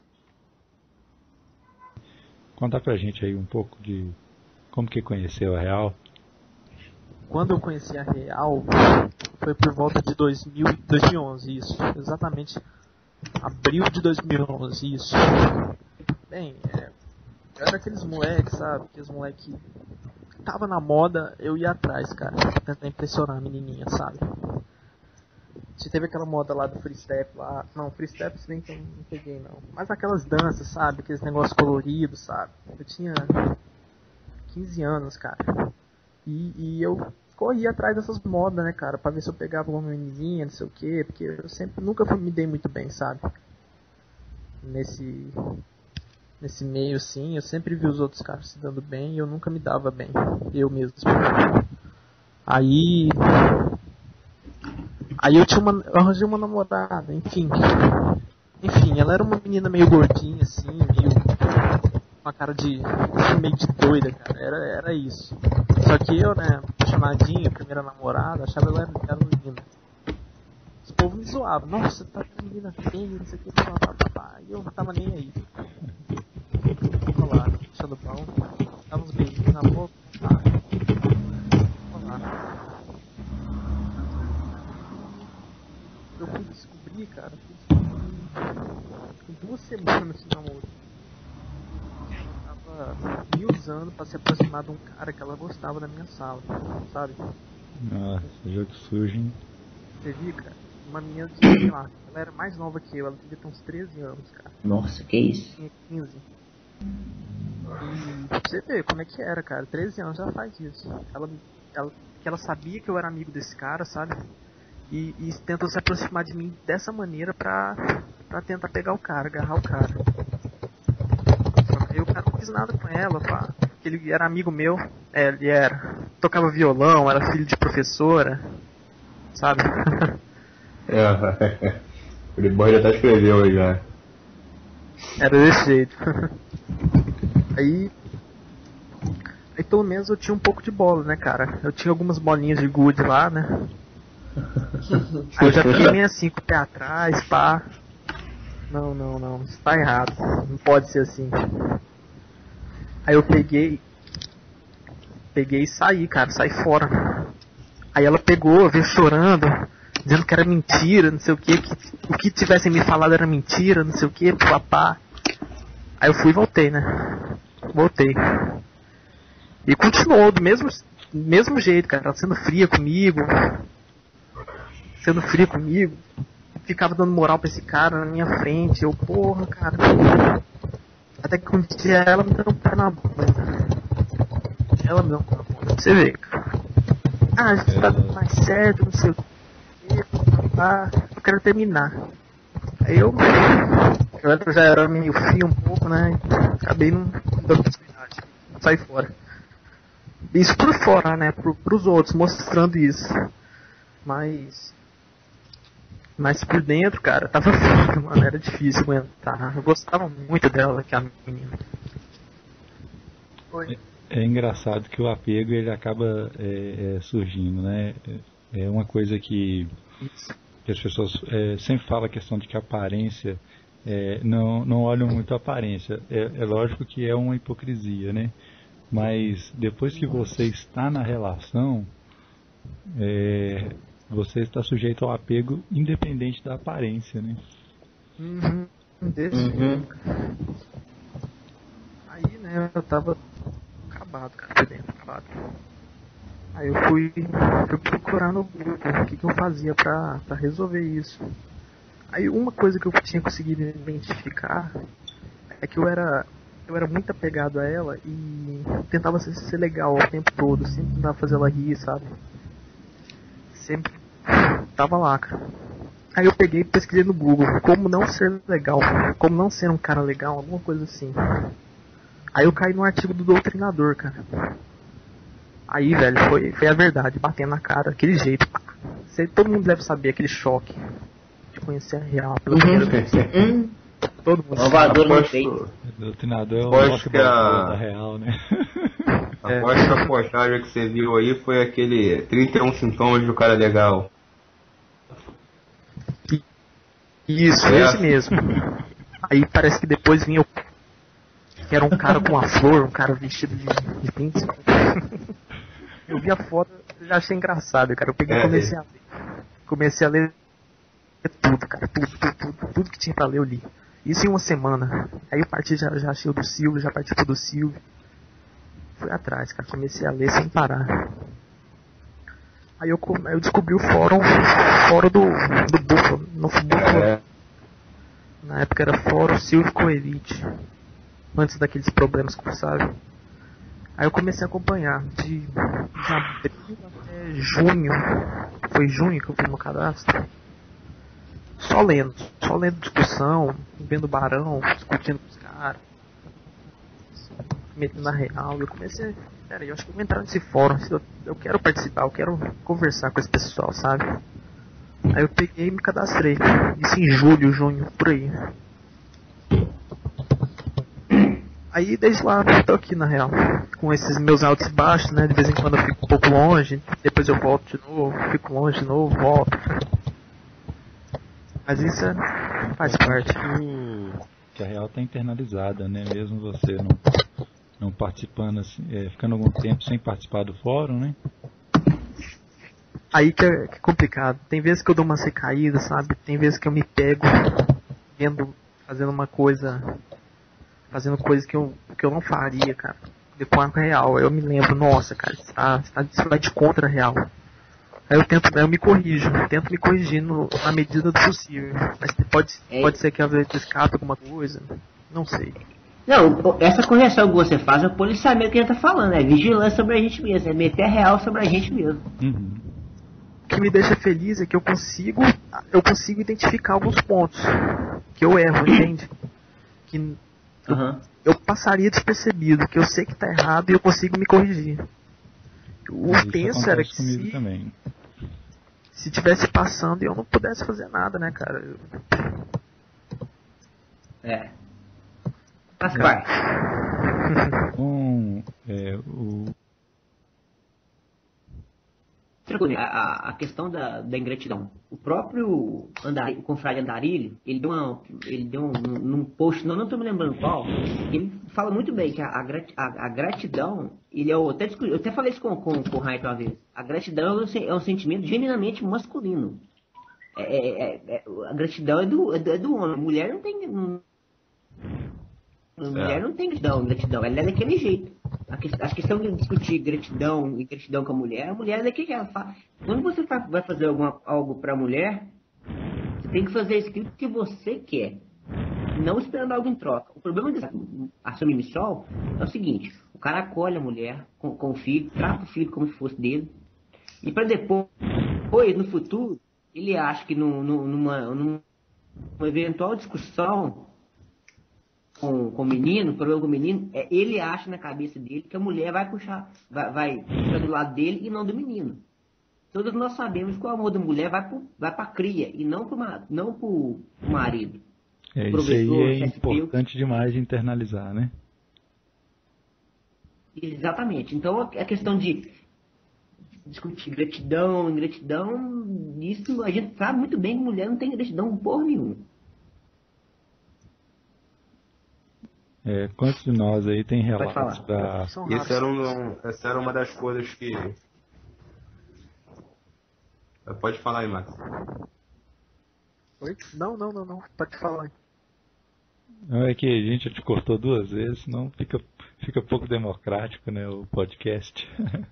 Conta pra gente aí um pouco de como que conheceu a Real. Quando eu conheci a Real, foi por volta de dois mil, dois mil e onze, isso. Exatamente abril de dois mil e onze, isso. Bem, é, eu era aqueles moleques, sabe? Aqueles moleques que tava na moda, eu ia atrás, cara, pra tentar impressionar a menininha, sabe? Se teve aquela moda lá do free step lá, não, free step se bem que eu não peguei não. Mas aquelas danças, sabe? Aqueles negócios coloridos, sabe? Eu tinha quinze anos, cara. E, e eu corria atrás dessas modas, né, cara? Pra ver se eu pegava uma menininha, não sei o quê. Porque eu sempre, nunca me dei muito bem, sabe? Nesse, nesse meio, assim. Eu sempre vi os outros caras se dando bem e eu nunca me dava bem. Eu mesmo. Aí... Aí eu tinha uma... Eu arranjei uma namorada, enfim. Enfim, ela era uma menina meio gordinha, assim, meio... uma cara de... meio de doida, cara. Era, era isso. Só que eu, né, apaixonadinho, primeira namorada, achava ela era, era linda. Os povos me zoavam. Nossa, tá com menina feia, não sei o que, pá, pá, pá, pá. E eu não tava nem aí. Tava lá, deixando bom. Dava uns beijinhos na boca, tá. Tava lá. Eu fui descobrir, cara, fui descobrir em duas semanas de namoro. Tava me usando pra se aproximar de um cara que ela gostava da minha sala, sabe? Nossa, jogo sujo, hein? Você viu, cara? Uma menina de, sei lá, ela era mais nova que eu, ela devia ter uns treze anos, cara. Nossa, que isso? Tinha quinze. E pra você ver como é que era, cara, treze anos já faz isso. Ela, ela, que ela sabia que eu era amigo desse cara, sabe? E, e tentou se aproximar de mim dessa maneira pra, pra tentar pegar o cara, agarrar o cara. Só que eu não fiz nada com ela, pá. Ele era amigo meu, é, ele era. Tocava violão, era filho de professora, sabe? É, o Playboy já até escreveu aí já. Era desse jeito. Aí. Aí pelo menos eu tinha um pouco de bola, né, cara? Eu tinha algumas bolinhas de gude lá, né? Aí eu já fiquei meio assim, com o pé atrás, pá. Não, não, não, isso tá errado. Não pode ser assim. Aí eu peguei. Peguei e saí, cara, saí fora. Aí ela pegou, veio chorando, dizendo que era mentira, não sei o que, que o que tivessem me falado era mentira, não sei o que, papá. Aí eu fui e voltei, né? Voltei. E continuou do mesmo, mesmo jeito, cara, ela sendo fria comigo. Sendo fria comigo. Ficava dando moral pra esse cara na minha frente. Eu, porra, cara. Até que um dia ela me deu um pé na bunda. Ela me deu um pé na bunda. Você vê, cara. Ah, a gente tá mais certo, não sei o que. Ah, eu quero terminar. Aí eu. Eu já era meio frio um pouco, né? Acabei não dando possibilidade. Saí fora. Isso por fora, né? Pro, pros outros, mostrando isso. Mas. Mas por dentro, cara, tava foda, mano, era difícil aguentar. Eu gostava muito dela, que a menina. Oi. É engraçado que o apego ele acaba é, é, surgindo, né? É uma coisa que, que as pessoas é, sempre falam a questão de que a aparência, é, não, não olham muito a aparência. É, é lógico que é uma hipocrisia, né? Mas depois que você está na relação, é, você está sujeito ao apego independente da aparência, né? Uhum. Desse Uhum. jeito. Aí, né, eu tava acabado, cara, por dentro, acabado. Aí eu fui, fui procurar no Google o que, que eu fazia pra, pra resolver isso. Aí uma coisa que eu tinha conseguido identificar é que eu era, eu era muito apegado a ela e tentava ser, ser legal o tempo todo, sempre tentava fazer ela rir, sabe? Sempre tava lá, cara. Aí eu peguei e pesquisei no Google como não ser legal, como não ser um cara legal, alguma coisa assim. Aí eu caí no artigo do Doutrinador, cara. Aí, velho, foi, foi a verdade, batendo na cara, daquele jeito. Cê, todo mundo deve saber aquele choque de conhecer a real pela primeira vez. Hum, Todo mundo Salvador no Aposto, peito. O doutrinador é o Aposto rock que a- balboa da real, né? aposto que a postagem que você viu aí foi aquele trinta e um sintomas do cara legal. Isso, É. esse mesmo. Aí parece que depois vinha o... que era um cara com uma flor, um cara vestido de, de pinto. Eu vi a foto e já achei engraçado, cara. Eu peguei e É, comecei a ler. Comecei a ler tudo, cara. Tudo, tudo, tudo, tudo que tinha pra ler eu li. Isso em uma semana. Aí eu parti, já, já achei o do Silvio, já parti pro do Silvio. Fui atrás, cara. Comecei a ler sem parar. Aí eu, come- eu descobri o fórum, fórum do, do Búfalo. No Búfalo. É. Na época era Fórum Silvio Coelite. Antes daqueles problemas com o Sávio. Aí eu comecei a acompanhar. De, de abril até junho. Foi junho que eu fiz meu cadastro. Só lendo. Só lendo discussão. Vendo Barão. Discutindo com os caras. Metendo na real. Eu comecei. Peraí, eu acho que eu vou entrar nesse fórum. Eu, eu quero participar. Eu quero conversar com esse pessoal, sabe? Aí eu peguei e me cadastrei. Isso em julho, junho, por aí. Aí desde lá eu tô aqui na real. Com esses meus altos e baixos, né? De vez em quando eu fico um pouco longe, depois eu volto de novo, fico longe de novo, volto. Mas isso é, faz parte. Que, o- que a real tá internalizada, né? Mesmo você não, não participando, assim, é, ficando algum tempo sem participar do fórum, né? Aí que é, que é complicado. Tem vezes que eu dou umas recaídas, sabe? Tem vezes que eu me pego vendo, fazendo uma coisa, fazendo coisas que eu, que eu não faria, cara. Depois com a real. Aí eu me lembro, nossa, cara, isso, tá, isso, tá, isso vai de contra a real. Aí eu tento, aí eu me corrijo, tento me corrigir no, na medida do possível. Mas pode, É. pode ser que às vezes escape alguma coisa, não sei. Não, essa correção que você faz é o policiamento que a gente tá falando, é vigilância sobre a gente mesmo, é meter a real sobre a gente mesmo. Uhum. O que me deixa feliz é que eu consigo, eu consigo identificar alguns pontos que eu erro, entende? Que Aham. eu passaria despercebido, que eu sei que tá errado e eu consigo me corrigir. O Isso tenso era acontece que comigo se, também. se tivesse passando e eu não pudesse fazer nada, né, cara? Eu- É. Faz parte. Com é, o, Tranquilo, a, a- a questão da, da ingratidão. O próprio Andari, o confrade Andarilho, ele deu, uma, ele deu um, num post, não, não estou me lembrando qual, ele fala muito bem que a, a, grat- a- a gratidão, ele é o, até, discu- eu até falei isso com, com, com o Raito uma vez, a gratidão é um, sen- é um sentimento genuinamente masculino. É, é- é- é- a gratidão é do, é do, é do homem, a mulher não tem... Não, a mulher não tem gratidão, gratidão, ela é daquele jeito. A, que, a questão de discutir gratidão e gratidão com a mulher, a mulher é daquele que ela fala. Quando você fa- vai fazer alguma, algo pra mulher, você tem que fazer aquilo que você quer, não esperando algo em troca. O problema de a submissão é o seguinte: o cara acolhe a mulher com, com o filho, trata o filho como se fosse dele, e para depois, depois, no futuro, ele acha que no, no, numa, numa eventual discussão com, com o menino, problema com o menino, é, ele acha na cabeça dele que a mulher vai puxar, vai, vai puxar do lado dele e não do menino. todos nós sabemos que o amor da mulher vai para vai a cria e não para não o marido. É, O isso aí professor, é C S P, importante demais de internalizar, né? Exatamente. Então a questão de discutir gratidão, ingratidão, isso a gente sabe muito bem que mulher não tem gratidão por nenhum. É, quantos de nós aí tem Pode relatos falar. pra... São Isso raros. era, um, essa era uma das coisas que. Pode falar aí, Max. Oi? Não, não, não, não. Pode falar aí. Não é que a gente já te cortou duas vezes, senão fica, fica pouco democrático, né, o podcast.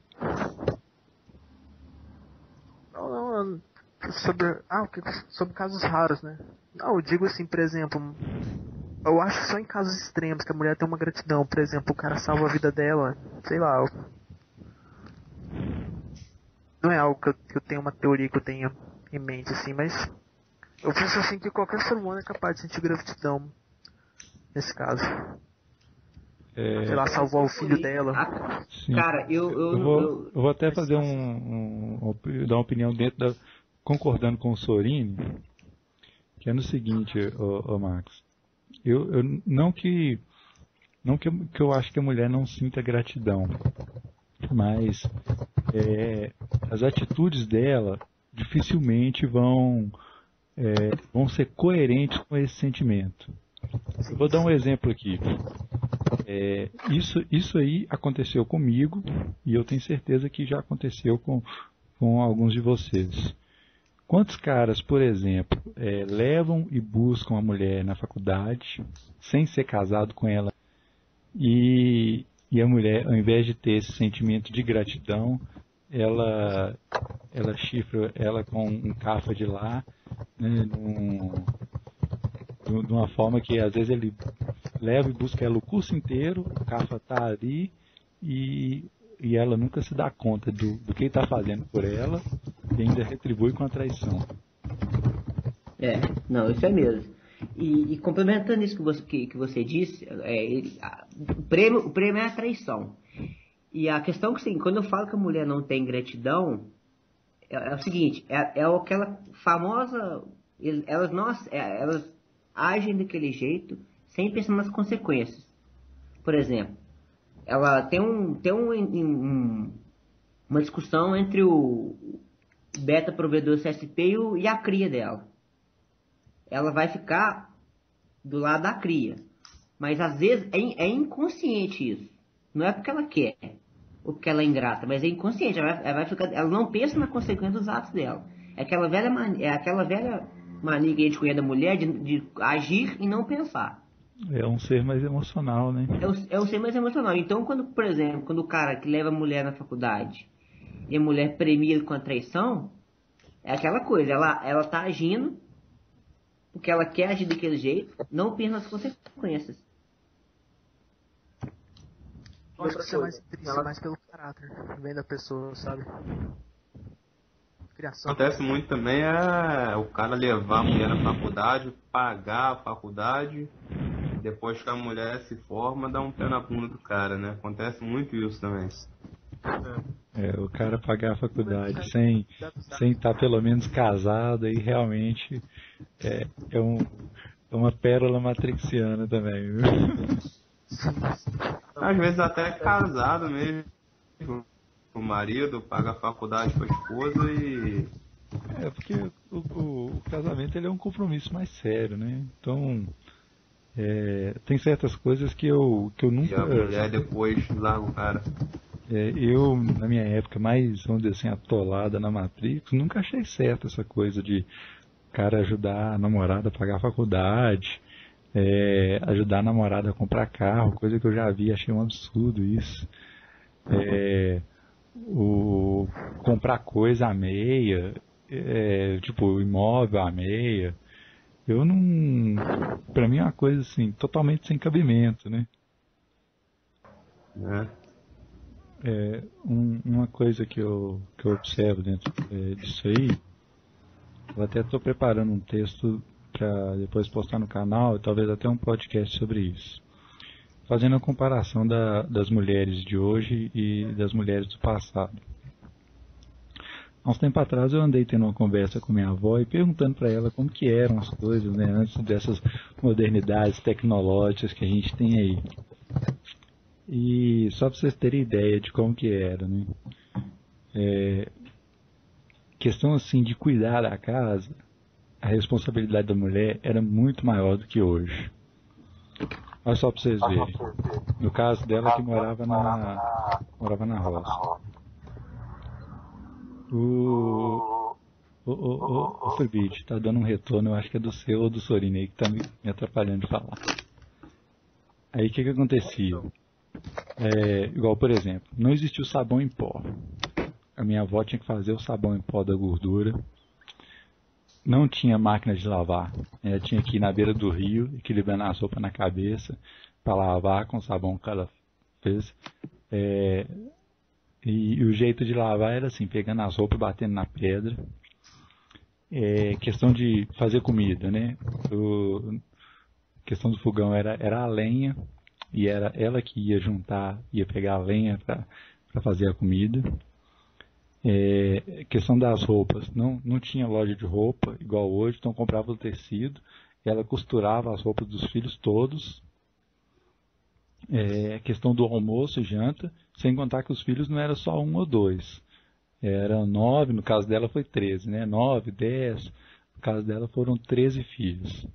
Não, não, não. Sobre. Ah, o que- sobre casos raros, né? Não, eu digo assim, por exemplo. Eu acho só em casos extremos que a mulher tem uma gratidão. Por exemplo, o cara salva a vida dela. Sei lá. eu- Não é algo que eu, que eu tenho uma teoria que eu tenha em mente, assim, mas. Eu penso assim que qualquer ser humano é capaz de sentir gratidão. Nesse caso. É, Sei lá, salvar o filho dela. Ah, sim. cara, eu, eu, Eu vou, eu- eu vou até fazer um, um, um- dar uma opinião dentro da, concordando com o Sorini, que é no seguinte, ô, ô Max, eu, eu não que não que, eu- que eu acho que a mulher não sinta gratidão, mas é, as atitudes dela dificilmente vão é, vão ser coerentes com esse sentimento. Eu vou dar um exemplo aqui. É, isso, isso aí aconteceu comigo e eu tenho certeza que já aconteceu com, com alguns de vocês. Quantos caras, por exemplo, é, levam e buscam a mulher na faculdade sem ser casado com ela e, e a mulher, ao invés de ter esse sentimento de gratidão, ela, ela chifra ela com um cafa de lá, né, num, de uma forma que às vezes ele leva e busca ela o curso inteiro, o cafa tá ali e, e ela nunca se dá conta do, do que ele está fazendo por ela e ainda retribui com a traição. É, não, isso é mesmo. E, e complementando isso que você, que, que você disse, é, ele- a- o, prêmio, o prêmio é a traição. E a questão que, assim, quando eu falo que a mulher não tem gratidão, é, é o seguinte, é, é aquela famosa, elas, não, é, elas agem daquele jeito sem pensar nas consequências. Por exemplo, ela tem, um, tem um, um- uma discussão entre o beta provedor C S P e, o, e a cria dela. Ela vai ficar do lado da cria. Mas às vezes é, é inconsciente isso. Não é porque ela quer, ou porque ela é ingrata, mas é inconsciente. Ela vai, ela vai ficar, ela não pensa na consequência dos atos dela. É aquela velha, mani- é aquela velha mania que a gente conhece da mulher de, de agir e não pensar. É um ser mais emocional, né? É o, é o ser mais emocional. Então, quando, por exemplo, quando o cara que leva a mulher na faculdade e a mulher premia ele com a traição, é aquela coisa, ela, ela tá agindo porque ela quer agir daquele jeito, não pensa nas consequências. Eu acho que isso é mais Outra coisa, triste, ela- mais pelo caráter, vem da pessoa, sabe? Criação. Acontece muito também é o cara levar a mulher na faculdade, pagar a faculdade, depois que a mulher se forma, dar um pé na bunda do cara, né? Acontece muito isso também. É, o cara pagar a faculdade sem sem estar pelo menos casado aí realmente é, é, um, é uma pérola matrixiana também, viu? Às vezes até casado mesmo. O marido paga a faculdade pra esposa e. É, porque o, o- o casamento ele é um compromisso mais sério, né? Então, é, tem certas coisas que eu, que eu E nunca... a mulher depois larga o cara. é, eu, na minha época, mais, vamos dizer assim, atolada na Matrix, nunca achei certo essa coisa de o cara ajudar a namorada a pagar a faculdade, é, ajudar a namorada a comprar carro, coisa que eu já vi, achei um absurdo isso. É, o comprar coisa à meia, é, tipo imóvel à meia, eu não, pra mim é uma coisa assim totalmente sem cabimento, né? Né? É, um- uma coisa que eu que eu observo dentro é, disso aí, eu até estou preparando um texto para depois postar no canal, e talvez até um podcast sobre isso, fazendo a comparação da, das mulheres de hoje e das mulheres do passado. há uns tempos atrás eu andei tendo uma conversa com minha avó e perguntando para ela como que eram as coisas, né, antes dessas modernidades tecnológicas que a gente tem aí. E só para vocês terem ideia de como que era, né? É, questão assim de cuidar da casa, a responsabilidade da mulher era muito maior do que hoje. Olha só para vocês verem. No caso dela que morava na morava na roça. O o o o, o Febite tá dando um retorno, eu acho que é do seu ou do Sorine aí que tá me, me atrapalhando de falar. Aí o que que acontecia? É, igual, por exemplo, não existia o sabão em pó. A minha avó tinha que fazer o sabão em pó da gordura. Não tinha máquina de lavar. Ela tinha que ir na beira do rio, equilibrando a sopa na cabeça, para lavar com o sabão que ela fez. É, e, e o jeito de lavar era assim, pegando as roupas e batendo na pedra. É, questão de fazer comida, né? O, questão do fogão era, era a lenha. E era ela que ia juntar, ia pegar a lenha para fazer a comida. É, questão das roupas, não, não tinha loja de roupa igual hoje, então comprava o tecido, ela costurava as roupas dos filhos todos. É, questão do almoço e janta, sem contar que os filhos não eram só um ou dois, eram nove, no caso dela foi treze, né? Nove, dez, no caso dela foram treze filhos.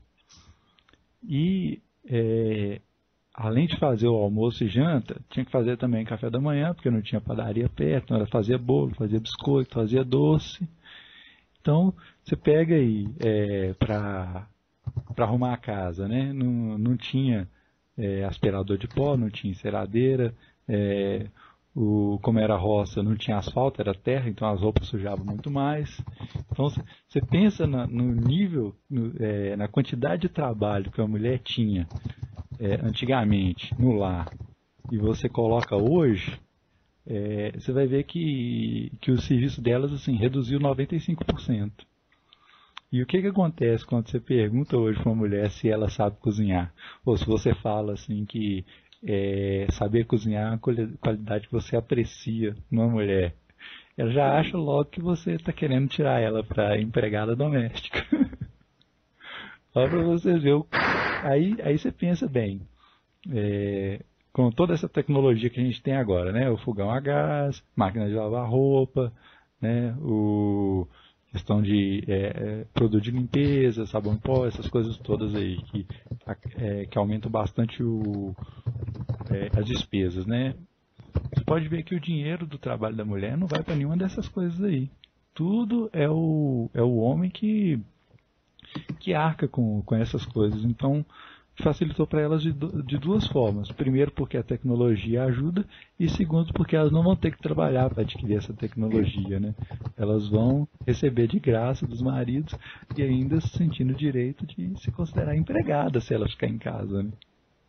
E é, além de fazer o almoço e janta, tinha que fazer também café da manhã, porque não tinha padaria perto, então ela fazia bolo, fazia biscoito, fazia doce. Então, você pega aí é, para arrumar a casa, né? Não, não tinha é, aspirador de pó, não tinha enceradeira, é, o, como era roça, não tinha asfalto, era terra, então as roupas sujavam muito mais. Então, você pensa na, no nível, no, é, na quantidade de trabalho que a mulher tinha É, antigamente no lar e você coloca hoje, é, você vai ver que, que o serviço delas assim, reduziu noventa e cinco por cento. E o que, que acontece quando você pergunta hoje para uma mulher se ela sabe cozinhar? Ou se você fala assim que é, saber cozinhar é uma qualidade que você aprecia numa mulher? Ela já acha logo que você está querendo tirar ela para empregada doméstica. Só para vocês verem. Aí, aí você pensa bem, é, com toda essa tecnologia que a gente tem agora, né? O fogão a gás, máquina de lavar roupa, né? O questão de é, é, produto de limpeza, sabão em pó, essas coisas todas aí que, é, que aumentam bastante o, é, as despesas, né? Você pode ver que o dinheiro do trabalho da mulher não vai para nenhuma dessas coisas aí. Tudo é o, é o homem que que arca com, com essas coisas. Então, facilitou para elas de, de duas formas. Primeiro, porque a tecnologia ajuda, e segundo, porque elas não vão ter que trabalhar para adquirir essa tecnologia, né? Elas vão receber de graça dos maridos e ainda se sentindo o direito de se considerar empregada se ela ficar em casa, né?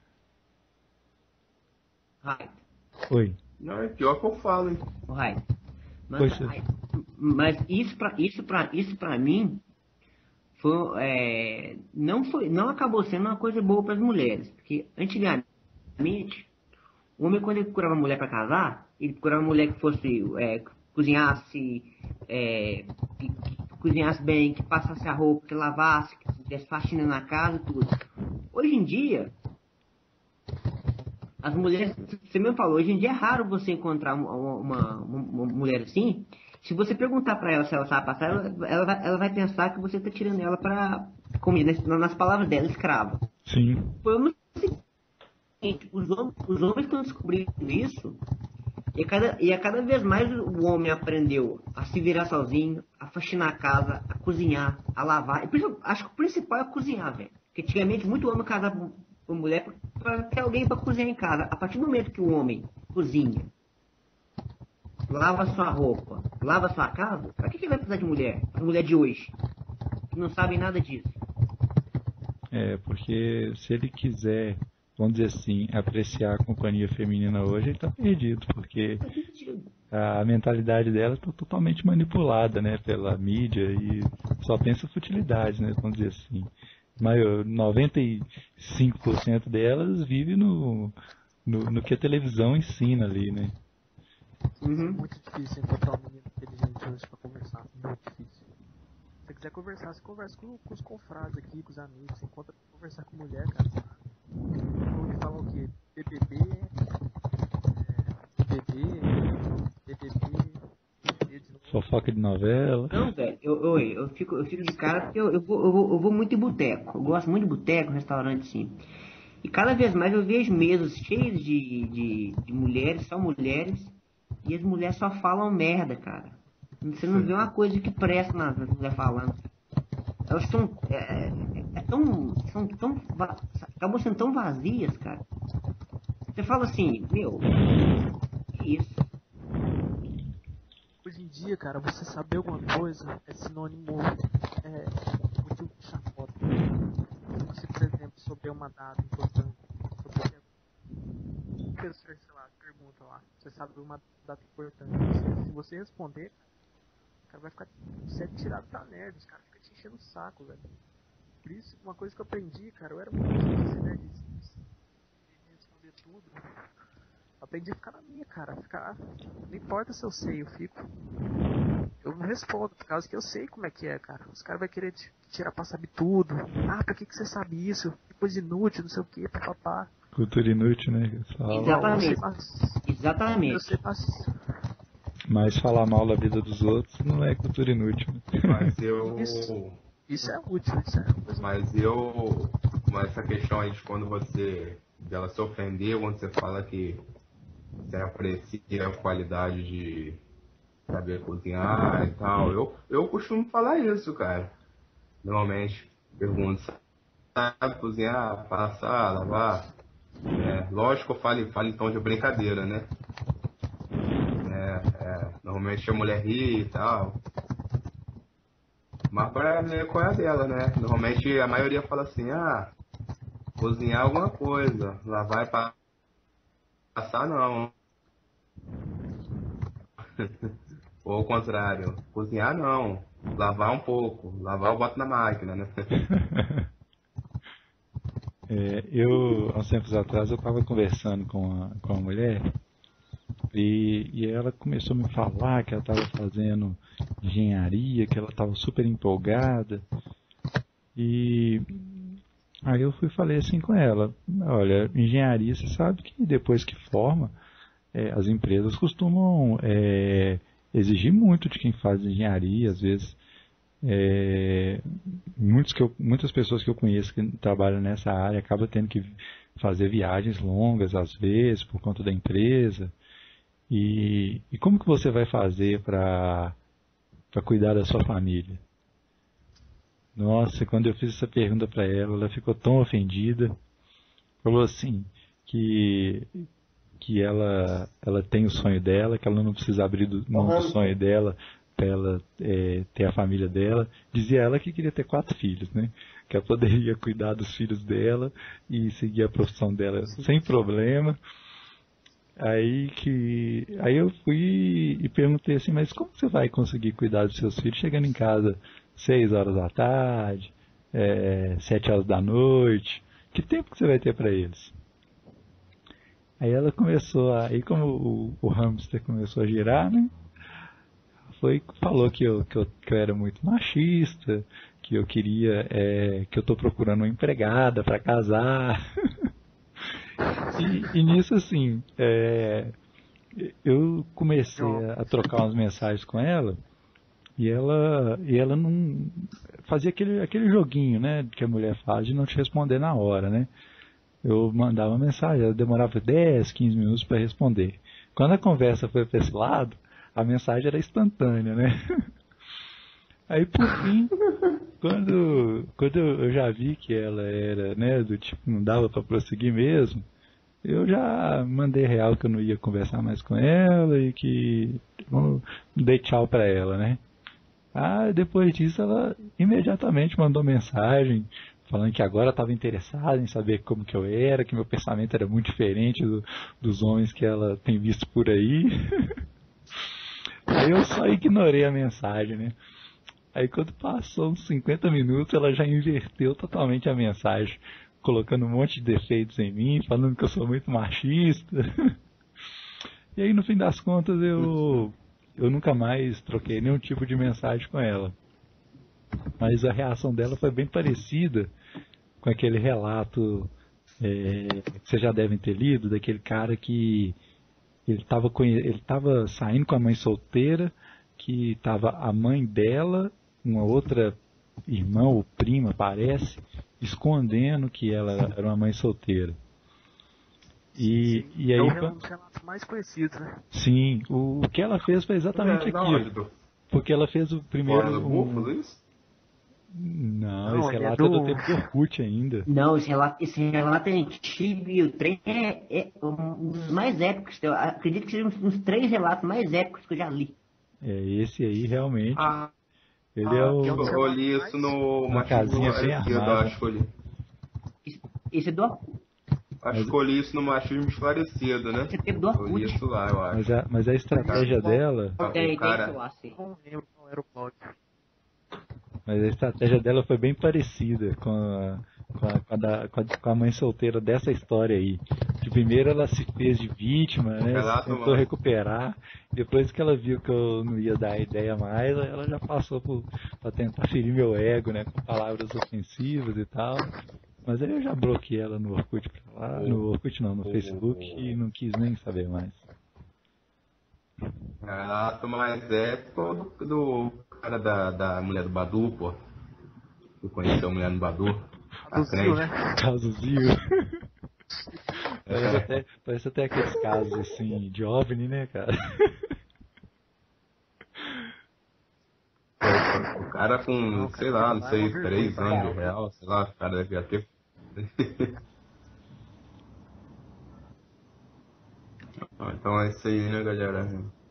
Rai. Oi. Não, é pior que eu falo, hein? Rai. Mas, Pois é. Rai, mas isso para isso pra, isso pra mim foi, é, não, foi, não acabou sendo uma coisa boa para as mulheres. Porque antigamente, o homem, quando ele procurava mulher para casar, ele procurava mulher que fosse, é, cozinhasse, é, que, que cozinhasse bem, que passasse a roupa, que lavasse, que fizesse faxina na casa e tudo. Hoje em dia, as mulheres, você mesmo falou, hoje em dia é raro você encontrar uma, uma, uma mulher assim. Se você perguntar para ela se ela sabe passar, ela, ela, vai, ela vai pensar que você está tirando ela para comida, nas palavras dela, escrava. Sim. Foi o seguinte, os homens, os homens estão descobrindo isso, e, cada, e a cada vez mais o homem aprendeu a se virar sozinho, a faxinar a casa, a cozinhar, a lavar. E, acho que o principal é cozinhar, velho. Porque antigamente muito homem casava com mulher para ter alguém para cozinhar em casa. A partir do momento que o homem cozinha, lava sua roupa, lava sua casa, pra que que vai precisar de mulher? A mulher de hoje, que não sabe nada disso. É, porque se ele quiser, vamos dizer assim, apreciar a companhia feminina hoje, ele está perdido, porque a mentalidade dela está totalmente manipulada, né, pela mídia e só pensa futilidade, né, vamos dizer assim. Mas noventa e cinco por cento delas vive no, no, no que a televisão ensina ali, né. Uhum. É muito difícil encontrar um menino inteligente hoje pra conversar. Muito difícil. Se você quiser conversar, você conversa com, com os confrades aqui, com os amigos. Você encontra pra conversar com mulher, cara. Eu ouvi falar o quê? B B B, é, B B B, B B B de novo. Fofoca de novela. Não, velho, eu, eu, eu, fico, eu fico de cara porque eu, eu, vou, eu, vou, eu vou muito em boteco. Eu gosto muito de boteco, restaurante, sim. E cada vez mais eu vejo mesas cheias de, de, de mulheres, só mulheres, e as mulheres só falam merda, cara. Você não vê uma coisa que presta nas nas mulheres falando. Elas são. É, é, é tão. São tão. va- Acabam sendo tão vazias, cara. Você fala assim, meu, que isso? Hoje em dia, cara, você saber alguma coisa é sinônimo é, motivo de chacota. Se você, por exemplo, souber uma data importante, souber o professor, sei lá, pergunta lá, você sabe uma data importante. Se, se você responder, o cara vai ficar. Você é tirado da merda, os caras ficam te enchendo o saco, velho. Por isso, uma coisa que eu aprendi, cara, eu era muito difícil, né, de, de responder tudo. Aprendi a ficar na minha, cara. Ficar. Não importa se eu sei, eu fico. Eu não respondo, por causa que eu sei como é que é, cara. Os caras vão querer te tirar pra saber tudo. Ah, pra que, que você sabe isso? Que coisa inútil, não sei o que, papapá. Cultura inútil, né? que eles falam. Exatamente. Eu sei, mas... Exatamente. Eu sei, mas... Mas falar mal da vida dos outros não é cultura inútil. Mas eu. Isso. Isso é útil, isso é uma coisa. Mas eu. Mas essa questão aí de quando você. Dela se ofender, quando você fala que você aprecia a qualidade de saber cozinhar e tal. Eu, eu costumo falar isso, cara. Normalmente pergunto, sabe cozinhar, passar, lavar? É, lógico que eu falo, falo em tom de brincadeira, né? É, é, normalmente a mulher ri e tal. Mas pra ver qual é a dela, né? Normalmente a maioria fala assim, ah, cozinhar alguma coisa, lavar e passar não. Ou ao contrário, cozinhar não, lavar um pouco, lavar eu boto na máquina, né? É, eu, há uns tempos atrás, eu estava conversando com a, com a mulher e, e ela começou a me falar que ela estava fazendo engenharia, que ela estava super empolgada. E aí eu fui e falei assim com ela, olha, engenharia, você sabe que depois que forma, é, as empresas costumam é, exigir muito de quem faz engenharia, às vezes. É, muitos que eu, muitas pessoas que eu conheço que trabalham nessa área acabam tendo que fazer viagens longas às vezes por conta da empresa. E, e como que você vai fazer para para cuidar da sua família? Nossa, quando eu fiz essa pergunta para ela, ela ficou tão ofendida. Falou assim que que ela ela tem o sonho dela, que ela não precisa abrir do, mão do sonho dela para ela é, ter a família dela. Dizia ela que queria ter quatro filhos, né? Que ela poderia cuidar dos filhos dela e seguir a profissão dela sem problema. Aí que aí eu fui e perguntei assim, mas como você vai conseguir cuidar dos seus filhos chegando em casa seis horas da tarde, é, sete horas da noite? Que tempo que você vai ter para eles? Aí ela começou a, aí como o, o hamster começou a girar, né? Foi, falou que eu, que, eu, que eu era muito machista, que eu queria, é, que eu tô procurando uma empregada para casar. e, e nisso, assim, é, eu comecei a, a trocar umas mensagens com ela, e ela, e ela não fazia aquele, aquele joguinho, né, que a mulher faz de não te responder na hora, né? Eu mandava uma mensagem, ela demorava dez, quinze minutos para responder. Quando a conversa foi para esse lado, a mensagem era instantânea, né? Aí por fim, quando, quando eu já vi que ela era, né, do tipo, não dava para prosseguir mesmo, eu já mandei real que eu não ia conversar mais com ela e que eu dei tchau para ela, né? Ah, depois disso ela imediatamente mandou mensagem falando que agora estava interessada em saber como que eu era, que meu pensamento era muito diferente do, dos homens que ela tem visto por aí. Aí eu só ignorei a mensagem, né? Aí quando passou uns cinquenta minutos, ela já inverteu totalmente a mensagem, colocando um monte de defeitos em mim, falando que eu sou muito machista. E aí, no fim das contas, eu, eu nunca mais troquei nenhum tipo de mensagem com ela. Mas a reação dela foi bem parecida com aquele relato é, que vocês já devem ter lido, daquele cara que ele estava ele tava saindo com a mãe solteira, que estava a mãe dela, uma outra irmã ou prima, parece, escondendo que ela era uma mãe solteira. E, e aí, é um dos relatos mais conhecidos, né? Sim, o, o que ela fez foi exatamente É, aquilo. Porque ela fez o primeiro... Fora do um- Búfalo, isso? Não, Não, esse ele é relato é do do- tempo do Orkut ainda. Não, esse relato, esse relato é antigo e o trem é, é um dos mais épicos. Eu acredito que sejam uns, uns três relatos mais épicos que eu já li. É, esse aí realmente, Ah, ele é o... eu, eu li isso no Uma casinha bem Esquerdo, armada. acho que eu li. Esse, esse é do Orkut. Acho que eu li isso no Machismo Esclarecido, né? Esse é do Eu li Orkut. isso lá, eu acho. Mas a, mas a estratégia dela, Ah, Tem, o tem cara- isso lá, sim. Não lembro qual era o blog. mas a estratégia dela foi bem parecida com a, com a, com a, da- com a- com a mãe solteira dessa história aí. Que primeiro ela se fez de vítima, né? Relato, Tentou mano. recuperar. Depois que ela viu que eu não ia dar ideia mais, ela já passou por, pra tentar ferir meu ego, né? Com palavras ofensivas e tal. Mas aí eu já bloqueei ela no Orkut pra lá, no Orkut não, no Facebook, e não quis nem saber mais. Relato mais épico do, do cara da, da mulher do Badu, pô. Que conheceu a mulher no Badu. A Do Zio, crente. né? Caso Zio. Parece até, parece até aqueles casos assim de OVNI, né, cara? O cara com, Não, cara, sei lá, não lá é sei, uma vergonha, três cara. anos de real, sei lá, o cara devia ter. Então é isso aí, né, galera?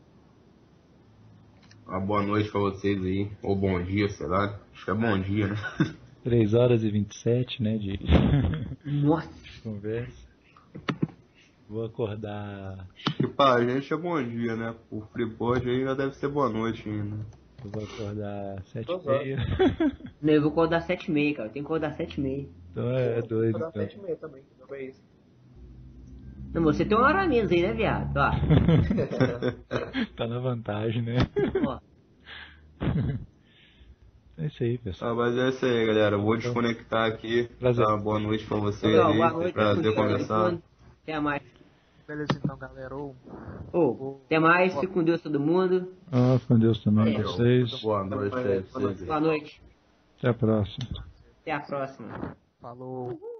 Uma boa noite pra vocês aí, ou bom dia, sei lá. Acho que é bom dia, né? três horas e vinte e sete, né, de Nossa, conversa. Vou acordar, Que pra gente é bom dia, né? O Freeport ainda deve ser boa noite ainda. eu vou acordar sete e Duas horas. meia. não, eu vou acordar sete e meia, cara. Eu tenho que acordar sete e meia. Então é, é doido. Vou dar Então. sete e meia também, não é isso. Não, você tem uma hora a menos aí, né, viado? Ó, Tá na vantagem, né? ó. É isso aí, pessoal. Ah, mas é isso aí, galera. Eu vou desconectar aqui. Prazer. Tá, boa noite pra vocês Não, aí. boa noite. Prazer fico com conversar. Deus. Até mais. Beleza então, galera. Ô, Ô, até mais. Fique com Deus todo mundo. Ah, com Deus também pra Valeu. vocês. Boa noite pra vocês aí. Boa noite. Até a próxima. Até a próxima. falou.